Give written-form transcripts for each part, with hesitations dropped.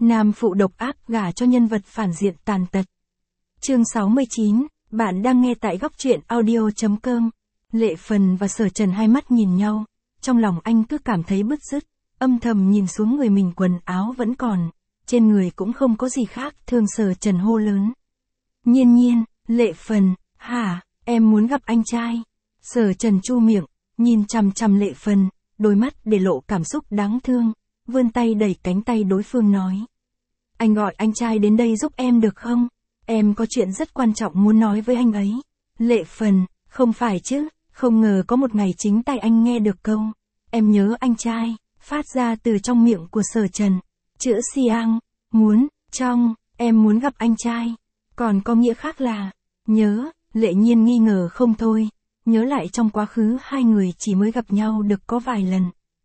Nam phụ độc ác gả cho nhân vật phản diện tàn tật. Chương 69, bạn đang nghe tại góc truyện audio.com. Lệ Phần và Sở Trần hai mắt nhìn nhau, trong lòng anh cứ cảm thấy bứt rứt, âm thầm nhìn xuống người mình, quần áo vẫn còn, trên người cũng không có gì khác, thường Sở Trần hô lớn. Nhiên Nhiên, Lệ Phần, hả, em muốn gặp anh trai. Sở Trần chu miệng, nhìn chằm chằm Lệ Phần, đôi mắt để lộ cảm xúc đáng thương, vươn tay đẩy cánh tay đối phương nói. Anh gọi anh trai đến đây giúp em được không? Em có chuyện rất quan trọng muốn nói với anh ấy. Lệ Phần, không phải chứ, không ngờ có một ngày chính tay anh nghe được câu em nhớ anh trai, phát ra từ trong miệng của Sở Trần. Chữ Siang, muốn, trong, em muốn gặp anh trai. Còn có nghĩa khác là, nhớ, Lệ Nhiên nghi ngờ không thôi, nhớ lại trong quá khứ hai người chỉ mới gặp nhau được có vài lần.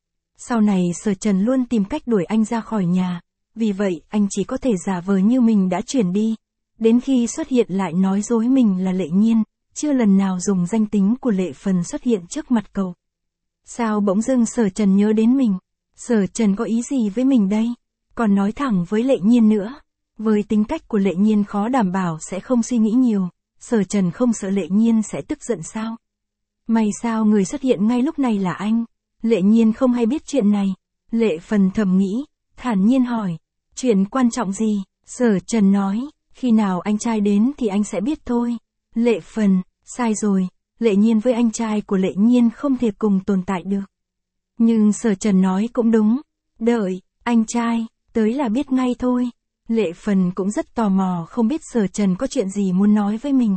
Sau này Sở Trần luôn tìm cách đuổi anh ra khỏi nhà, vì vậy anh chỉ có thể giả vờ như mình đã chuyển đi, đến khi xuất hiện lại nói dối mình là Lệ Nhiên, chưa lần nào dùng danh tính của Lệ Phần xuất hiện trước mặt cậu. Sao bỗng dưng Sở Trần nhớ đến mình? Sở Trần có ý gì với mình đây? Còn nói thẳng với Lệ Nhiên nữa. Với tính cách của Lệ Nhiên khó đảm bảo sẽ không suy nghĩ nhiều, Sở Trần không sợ Lệ Nhiên sẽ tức giận sao? May sao người xuất hiện ngay lúc này là anh? Lệ Nhiên không hay biết chuyện này. Lệ Phần thầm nghĩ, thản nhiên hỏi, chuyện quan trọng gì? Sở Trần nói, khi nào anh trai đến thì anh sẽ biết thôi. Lệ Phần, sai rồi, Lệ Nhiên với anh trai của Lệ Nhiên không thể cùng tồn tại được. Nhưng Sở Trần nói cũng đúng, đợi, anh trai, tới là biết ngay thôi. Lệ Phần cũng rất tò mò không biết Sở Trần có chuyện gì muốn nói với mình.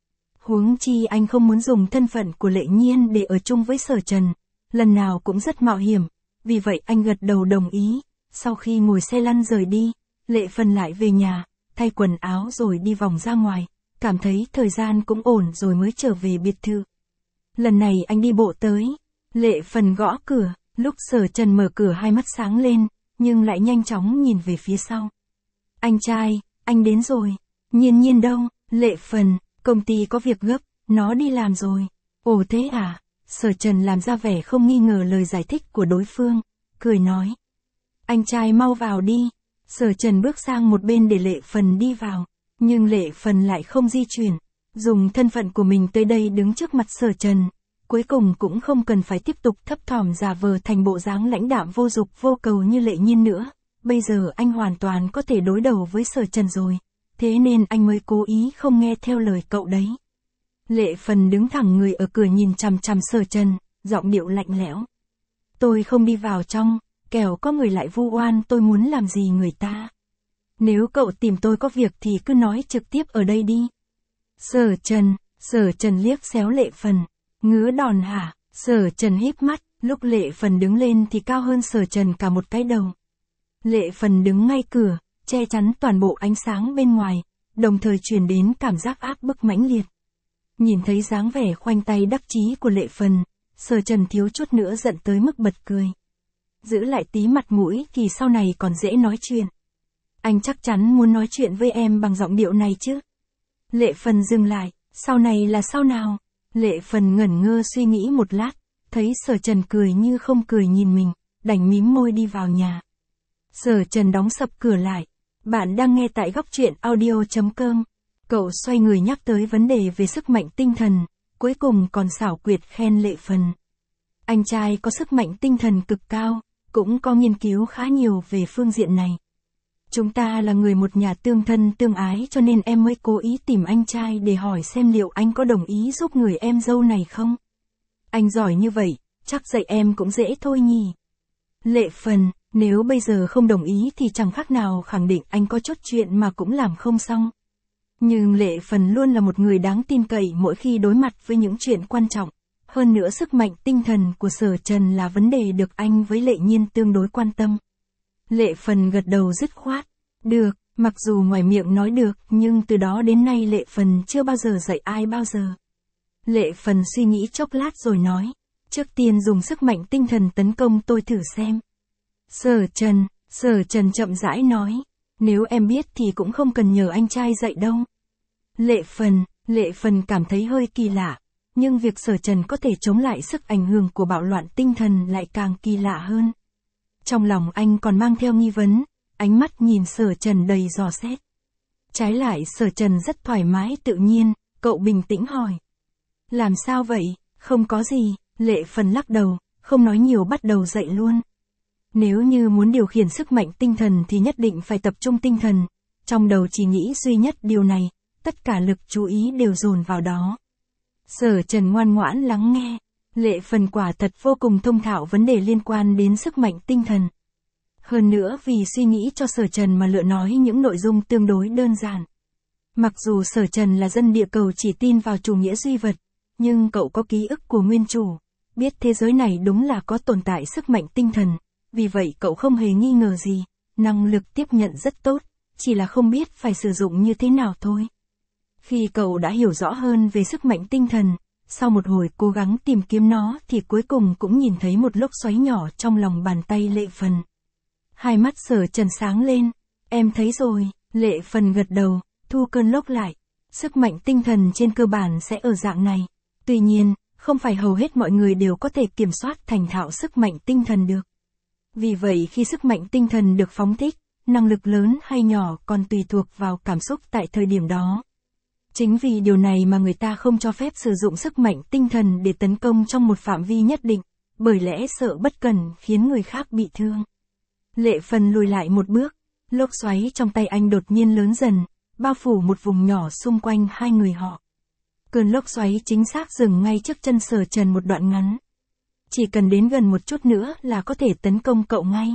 Huống chi anh không muốn dùng thân phận của Lệ Nhiên để ở chung với Sở Trần, lần nào cũng rất mạo hiểm, vì vậy anh gật đầu đồng ý. Sau khi ngồi xe lăn rời đi, Lệ Phần lại về nhà, thay quần áo rồi đi vòng ra ngoài, cảm thấy thời gian cũng ổn rồi mới trở về biệt thự. Lần này anh đi bộ tới, Lệ Phần gõ cửa, lúc Sở Trần mở cửa hai mắt sáng lên, nhưng lại nhanh chóng nhìn về phía sau. Anh trai, anh đến rồi. Nhiên Nhiên đâu? Lệ Phần, công ty có việc gấp, nó đi làm rồi. Ồ thế à? Sở Trần làm ra vẻ không nghi ngờ lời giải thích của đối phương, cười nói. Anh trai mau vào đi. Sở Trần bước sang một bên để Lệ Phần đi vào, nhưng Lệ Phần lại không di chuyển, dùng thân phận của mình tới đây đứng trước mặt Sở Trần, cuối cùng cũng không cần phải tiếp tục thấp thỏm giả vờ thành bộ dáng lãnh đạm vô dục vô cầu như Lệ Nhiên nữa. Bây giờ anh hoàn toàn có thể đối đầu với Sở Trần rồi, thế nên anh mới cố ý không nghe theo lời cậu đấy. Lệ Phần đứng thẳng người ở cửa nhìn chằm chằm Sở Trần, giọng điệu lạnh lẽo. Tôi không đi vào trong, kẻo có người lại vu oan tôi muốn làm gì người ta. Nếu cậu tìm tôi có việc thì cứ nói trực tiếp ở đây đi. Sở Trần liếc xéo Lệ Phần, ngứa đòn hả? Sở Trần híp mắt, lúc Lệ Phần đứng lên thì cao hơn Sở Trần cả một cái đầu. Lệ Phần đứng ngay cửa, che chắn toàn bộ ánh sáng bên ngoài, đồng thời truyền đến cảm giác áp bức mãnh liệt. Nhìn thấy dáng vẻ khoanh tay đắc chí của Lệ Phần, Sở Trần thiếu chút nữa giận tới mức bật cười. Giữ lại tí mặt mũi thì sau này còn dễ nói chuyện. Anh chắc chắn muốn nói chuyện với em bằng giọng điệu này chứ? Lệ Phần dừng lại, sau này là sau nào? Lệ Phần ngẩn ngơ suy nghĩ một lát, thấy Sở Trần cười như không cười nhìn mình, đành mím môi đi vào nhà. Sở Trần đóng sập cửa lại. Bạn đang nghe tại góc truyện audio.com. Cậu xoay người nhắc tới vấn đề về sức mạnh tinh thần, cuối cùng còn xảo quyệt khen Lệ Phần. Anh trai có sức mạnh tinh thần cực cao, cũng có nghiên cứu khá nhiều về phương diện này. Chúng ta là người một nhà tương thân tương ái cho nên em mới cố ý tìm anh trai để hỏi xem liệu anh có đồng ý giúp người em dâu này không? Anh giỏi như vậy, chắc dạy em cũng dễ thôi nhỉ. Lệ Phần, nếu bây giờ không đồng ý thì chẳng khác nào khẳng định anh có chút chuyện mà cũng làm không xong. Nhưng Lệ Phần luôn là một người đáng tin cậy mỗi khi đối mặt với những chuyện quan trọng. Hơn nữa sức mạnh tinh thần của Sở Trần là vấn đề được anh với Lệ Nhiên tương đối quan tâm. Lệ Phần gật đầu dứt khoát. Được, mặc dù ngoài miệng nói được nhưng từ đó đến nay Lệ Phần chưa bao giờ dạy ai bao giờ. Lệ Phần suy nghĩ chốc lát rồi nói. Trước tiên dùng sức mạnh tinh thần tấn công tôi thử xem. Sở Trần chậm rãi nói. Nếu em biết thì cũng không cần nhờ anh trai dạy đâu. Lệ Phần cảm thấy hơi kỳ lạ. Nhưng việc Sở Trần có thể chống lại sức ảnh hưởng của bạo loạn tinh thần lại càng kỳ lạ hơn. Trong lòng anh còn mang theo nghi vấn, ánh mắt nhìn Sở Trần đầy dò xét. Trái lại Sở Trần rất thoải mái tự nhiên, cậu bình tĩnh hỏi. Làm sao vậy, không có gì, Lệ Phần lắc đầu, không nói nhiều bắt đầu dạy luôn. Nếu như muốn điều khiển sức mạnh tinh thần thì nhất định phải tập trung tinh thần, trong đầu chỉ nghĩ duy nhất điều này, tất cả lực chú ý đều dồn vào đó. Sở Trần ngoan ngoãn lắng nghe, Lệ Phần quả thật vô cùng thông thạo vấn đề liên quan đến sức mạnh tinh thần. Hơn nữa vì suy nghĩ cho Sở Trần mà lựa nói những nội dung tương đối đơn giản. Mặc dù Sở Trần là dân địa cầu chỉ tin vào chủ nghĩa duy vật, nhưng cậu có ký ức của nguyên chủ, biết thế giới này đúng là có tồn tại sức mạnh tinh thần, vì vậy cậu không hề nghi ngờ gì, năng lực tiếp nhận rất tốt, chỉ là không biết phải sử dụng như thế nào thôi. Khi cậu đã hiểu rõ hơn về sức mạnh tinh thần, sau một hồi cố gắng tìm kiếm nó thì cuối cùng cũng nhìn thấy một lốc xoáy nhỏ trong lòng bàn tay Lệ Phần. Hai mắt Sở Trần sáng lên, em thấy rồi, Lệ Phần gật đầu, thu cơn lốc lại. Sức mạnh tinh thần trên cơ bản sẽ ở dạng này. Tuy nhiên, không phải hầu hết mọi người đều có thể kiểm soát thành thạo sức mạnh tinh thần được. Vì vậy khi sức mạnh tinh thần được phóng thích, năng lực lớn hay nhỏ còn tùy thuộc vào cảm xúc tại thời điểm đó. Chính vì điều này mà người ta không cho phép sử dụng sức mạnh tinh thần để tấn công trong một phạm vi nhất định, bởi lẽ sợ bất cẩn khiến người khác bị thương. Lệ Phần lùi lại một bước, lốc xoáy trong tay anh đột nhiên lớn dần, bao phủ một vùng nhỏ xung quanh hai người họ. Cơn lốc xoáy chính xác dừng ngay trước chân Sở Trần một đoạn ngắn. Chỉ cần đến gần một chút nữa là có thể tấn công cậu ngay.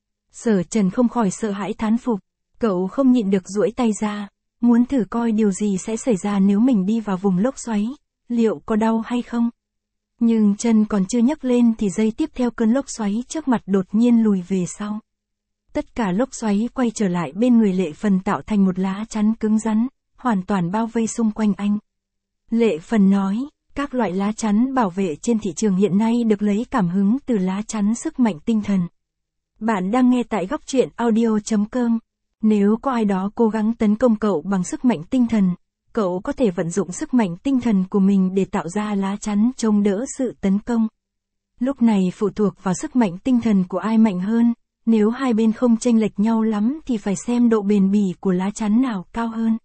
Sở Trần không khỏi sợ hãi thán phục, cậu không nhịn được duỗi tay ra, muốn thử coi điều gì sẽ xảy ra nếu mình đi vào vùng lốc xoáy, liệu có đau hay không. Nhưng chân còn chưa nhấc lên thì giây tiếp theo cơn lốc xoáy trước mặt đột nhiên lùi về sau. Tất cả lốc xoáy quay trở lại bên người Lệ Phần tạo thành một lá chắn cứng rắn, hoàn toàn bao vây xung quanh anh. Lệ Phần nói, các loại lá chắn bảo vệ trên thị trường hiện nay được lấy cảm hứng từ lá chắn sức mạnh tinh thần. Bạn đang nghe tại góc truyện audio.com. Nếu có ai đó cố gắng tấn công cậu bằng sức mạnh tinh thần, cậu có thể vận dụng sức mạnh tinh thần của mình để tạo ra lá chắn chống đỡ sự tấn công. Lúc này phụ thuộc vào sức mạnh tinh thần của ai mạnh hơn, nếu hai bên không chênh lệch nhau lắm thì phải xem độ bền bỉ của lá chắn nào cao hơn.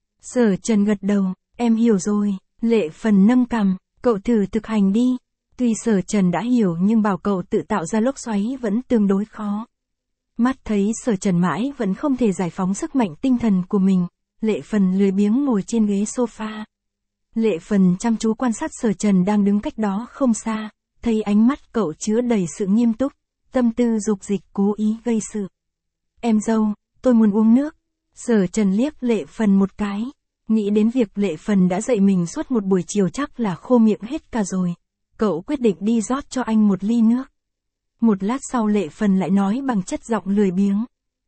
Sở Trần gật đầu, em hiểu rồi, Lệ Phần nâng cằm, cậu thử thực hành đi. Tuy Sở Trần đã hiểu nhưng bảo cậu tự tạo ra lốc xoáy vẫn tương đối khó. Mắt thấy Sở Trần mãi vẫn không thể giải phóng sức mạnh tinh thần của mình, Lệ Phần lười biếng ngồi trên ghế sofa. Lệ Phần chăm chú quan sát Sở Trần đang đứng cách đó không xa, thấy ánh mắt cậu chứa đầy sự nghiêm túc, tâm tư dục dịch cố ý gây sự. Em dâu, tôi muốn uống nước. Sở Trần liếc Lệ Phần một cái, nghĩ đến việc Lệ Phần đã dạy mình suốt một buổi chiều chắc là khô miệng hết cả rồi. Cậu quyết định đi rót cho anh một ly nước. Một lát sau Lệ Phần lại nói bằng chất giọng lười biếng.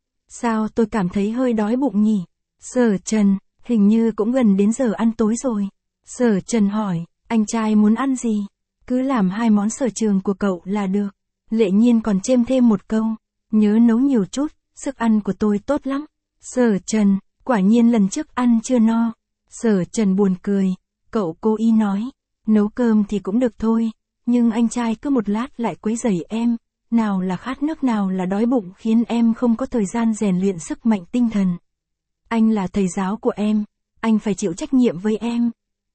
Sao tôi cảm thấy hơi đói bụng nhỉ? Sở Trần, hình như cũng gần đến giờ ăn tối rồi. Sở Trần hỏi, anh trai muốn ăn gì? Cứ làm 2 món sở trường của cậu là được. Lệ Nhiên còn chêm thêm một câu, nhớ nấu nhiều chút, sức ăn của tôi tốt lắm. Sở Trần, quả nhiên lần trước ăn chưa no. Sở Trần buồn cười, cậu cố ý nói, nấu cơm thì cũng được thôi, nhưng anh trai cứ một lát lại quấy rầy em, nào là khát nước nào là đói bụng khiến em không có thời gian rèn luyện sức mạnh tinh thần. Anh là thầy giáo của em, anh phải chịu trách nhiệm với em.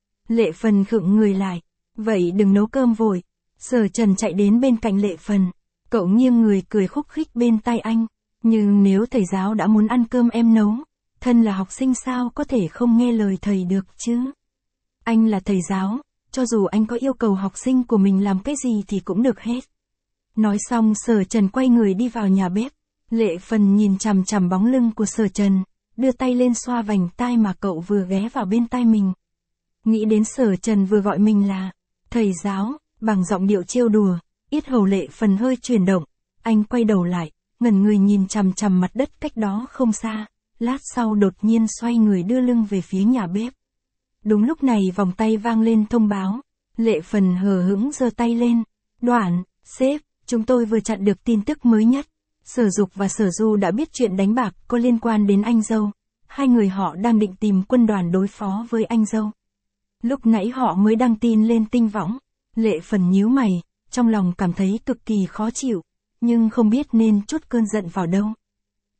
Lệ Phần khựng người lại, vậy đừng nấu cơm vội. Sở Trần chạy đến bên cạnh Lệ Phần, cậu nghiêng người cười khúc khích bên tai anh, nhưng nếu thầy giáo đã muốn ăn cơm em nấu, thân là học sinh sao có thể không nghe lời thầy được chứ? Anh là thầy giáo, cho dù anh có yêu cầu học sinh của mình làm cái gì thì cũng được hết. Nói xong Sở Trần quay người đi vào nhà bếp, Lệ Phần nhìn chằm chằm bóng lưng của Sở Trần, đưa tay lên xoa vành tai mà cậu vừa ghé vào bên tai mình. Nghĩ đến Sở Trần vừa gọi mình là thầy giáo, bằng giọng điệu trêu đùa, yết hầu Lệ Phần hơi chuyển động, anh quay đầu lại, ngẩn người nhìn chằm chằm mặt đất cách đó không xa, lát sau đột nhiên xoay người đưa lưng về phía nhà bếp. Đúng lúc này vòng tay vang lên thông báo, Lệ Phần hờ hững giơ tay lên, Đoạn, sếp, chúng tôi vừa chặn được tin tức mới nhất. Sở Dục và Sở Du đã biết chuyện đánh bạc có liên quan đến anh dâu, hai người họ đang định tìm quân đoàn đối phó với anh dâu. Lúc nãy họ mới đăng tin lên Tinh Võng. Lệ Phần nhíu mày, trong lòng cảm thấy cực kỳ khó chịu, nhưng không biết nên trút cơn giận vào đâu.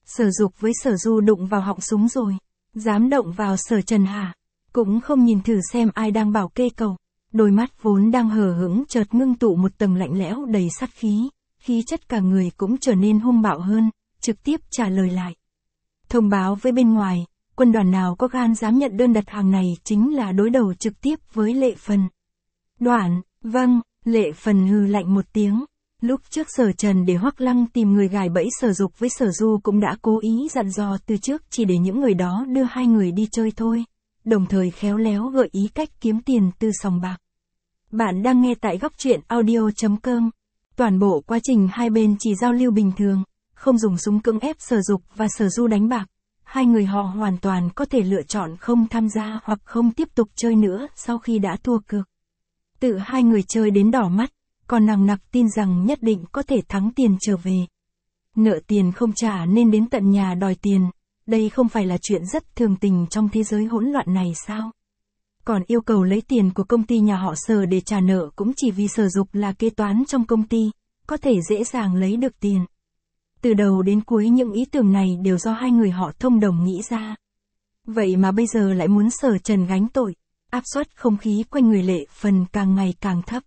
Sở Dục với Sở Du đụng vào họng súng rồi. Dám động vào Sở Trần hả? Cũng không nhìn thử xem ai đang bảo kê cầu. Đôi mắt vốn đang hờ hững chợt ngưng tụ một tầng lạnh lẽo đầy sát khí. Khí chất cả người cũng trở nên hung bạo hơn, trực tiếp trả lời lại. Thông báo với bên ngoài, quân đoàn nào có gan dám nhận đơn đặt hàng này chính là đối đầu trực tiếp với Lệ Phần. Đoạn, vâng, Lệ Phần hừ lạnh một tiếng. Lúc trước Sở Trần để Hoắc Lăng tìm người gài bẫy Sở Dục với Sở Du cũng đã cố ý dặn dò từ trước chỉ để những người đó đưa hai người đi chơi thôi, đồng thời khéo léo gợi ý cách kiếm tiền từ sòng bạc. Bạn đang nghe tại góc truyện audio.com. Toàn bộ quá trình hai bên chỉ giao lưu bình thường, không dùng súng cưỡng ép Sở Dục và Sở Du đánh bạc. Hai người họ hoàn toàn có thể lựa chọn không tham gia hoặc không tiếp tục chơi nữa sau khi đã thua cược. Tự hai người chơi đến đỏ mắt, còn nằng nặc tin rằng nhất định có thể thắng tiền trở về. Nợ tiền không trả nên đến tận nhà đòi tiền, đây không phải là chuyện rất thường tình trong thế giới hỗn loạn này sao? Còn yêu cầu lấy tiền của công ty nhà họ Sở để trả nợ cũng chỉ vì Sở Dục là kế toán trong công ty, có thể dễ dàng lấy được tiền. Từ đầu đến cuối những ý tưởng này đều do hai người họ thông đồng nghĩ ra. Vậy mà bây giờ lại muốn Sở Trần gánh tội, áp suất không khí quanh người Lệ Phần càng ngày càng thấp.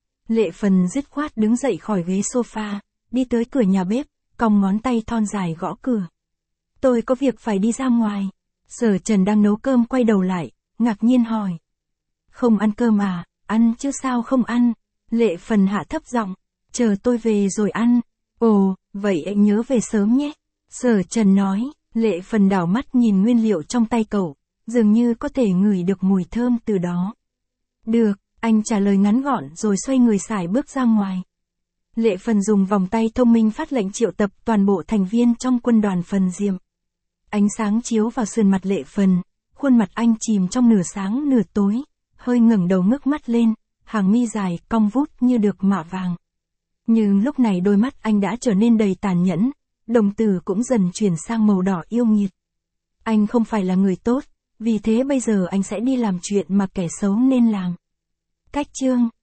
Lệ Phần dứt khoát đứng dậy khỏi ghế sofa, đi tới cửa nhà bếp, cong ngón tay thon dài gõ cửa. Tôi có việc phải đi ra ngoài. Sở Trần đang nấu cơm quay đầu lại, ngạc nhiên hỏi. Không ăn cơm à? Ăn chứ sao không ăn? Lệ Phần hạ thấp giọng, chờ tôi về rồi ăn. Ồ, vậy anh nhớ về sớm nhé. Sở Trần nói. Lệ Phần đảo mắt nhìn nguyên liệu trong tay cậu, dường như có thể ngửi được mùi thơm từ đó. Được, anh trả lời ngắn gọn rồi xoay người sải bước ra ngoài. Lệ Phần dùng vòng tay thông minh phát lệnh triệu tập toàn bộ thành viên trong quân đoàn Phần Diệm. Ánh sáng chiếu vào sườn mặt Lệ Phần, khuôn mặt anh chìm trong nửa sáng nửa tối, hơi ngẩng đầu ngước mắt lên, hàng mi dài cong vút như được mạ vàng. Nhưng lúc này đôi mắt anh đã trở nên đầy tàn nhẫn, đồng tử cũng dần chuyển sang màu đỏ yêu nghiệt. Anh không phải là người tốt, vì thế bây giờ anh sẽ đi làm chuyện mà kẻ xấu nên làm. Cách chương